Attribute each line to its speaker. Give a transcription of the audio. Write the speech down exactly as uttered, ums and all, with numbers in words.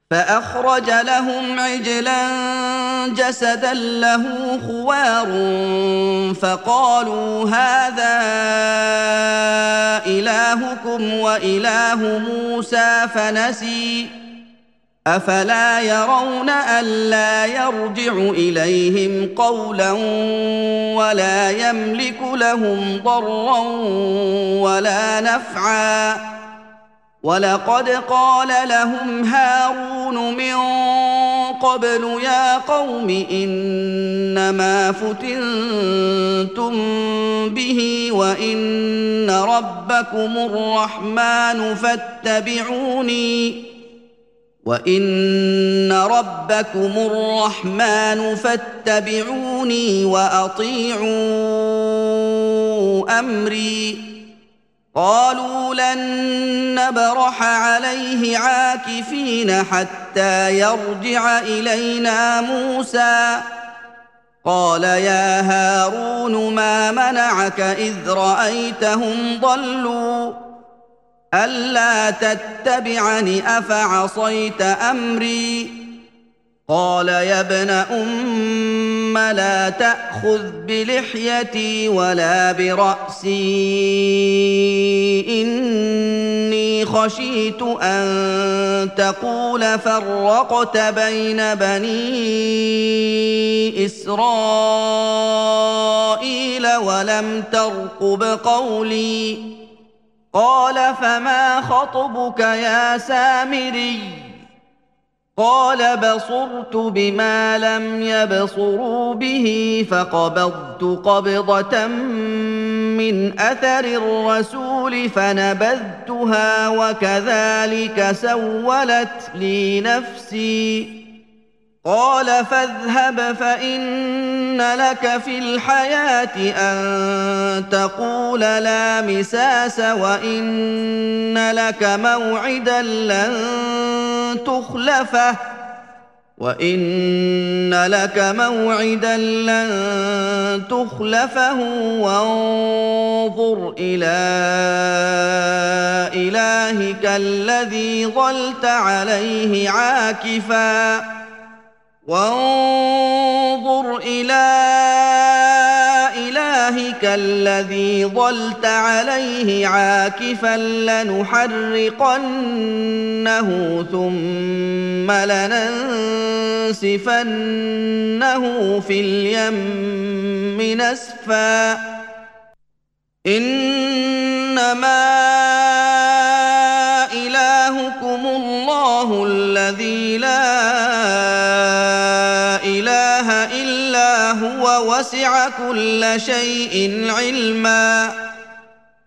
Speaker 1: فأخرج لهم عجلا جسدا له خوار فقالوا هذا إلهكم وإله موسى فنسي أفلا يرون ألا يرجع إليهم قولا ولا يملك لهم ضرا ولا نفعا ولقد قال لهم هارون من قبل يا قوم إنما فتنتم به وإن ربكم الرحمن فاتبعوني وَإِنَّ رَبَّكُمُ الرَّحْمَنُ فَاتَّبِعُونِي وَأَطِيعُوا أَمْرِي قالوا لن نبرح عليه عاكفين حتى يرجع إلينا موسى قال يا هارون ما منعك إذ رأيتهم ضلوا ألا تتبعني أفعصيت أمري قال يا ابن أم لا تأخذ بلحيتي ولا برأسي إني خشيت أن تقول فرقت بين بني إسرائيل ولم ترقب قولي قال فما خطبك يا سامري قال بصرت بما لم يبصروا به فقبضت قبضة من أثر الرسول فنبذتها وكذلك سولت لي نفسي قال فاذهب فإن لك في الحياة أن تقول لا مساس وإن لك موعدا لن تخلفه وإن لك موعدا لن تخلفه وانظر إلى إلهك الذي ظلت عليه عاكفاً وانظر إلى إلهك الذي ظلت عليه عاكفا لنحرقنه ثم لننسفنه في اليم نسفا إنما إلهكم الله الذي لا إله إلا هو وسع كل شيء علما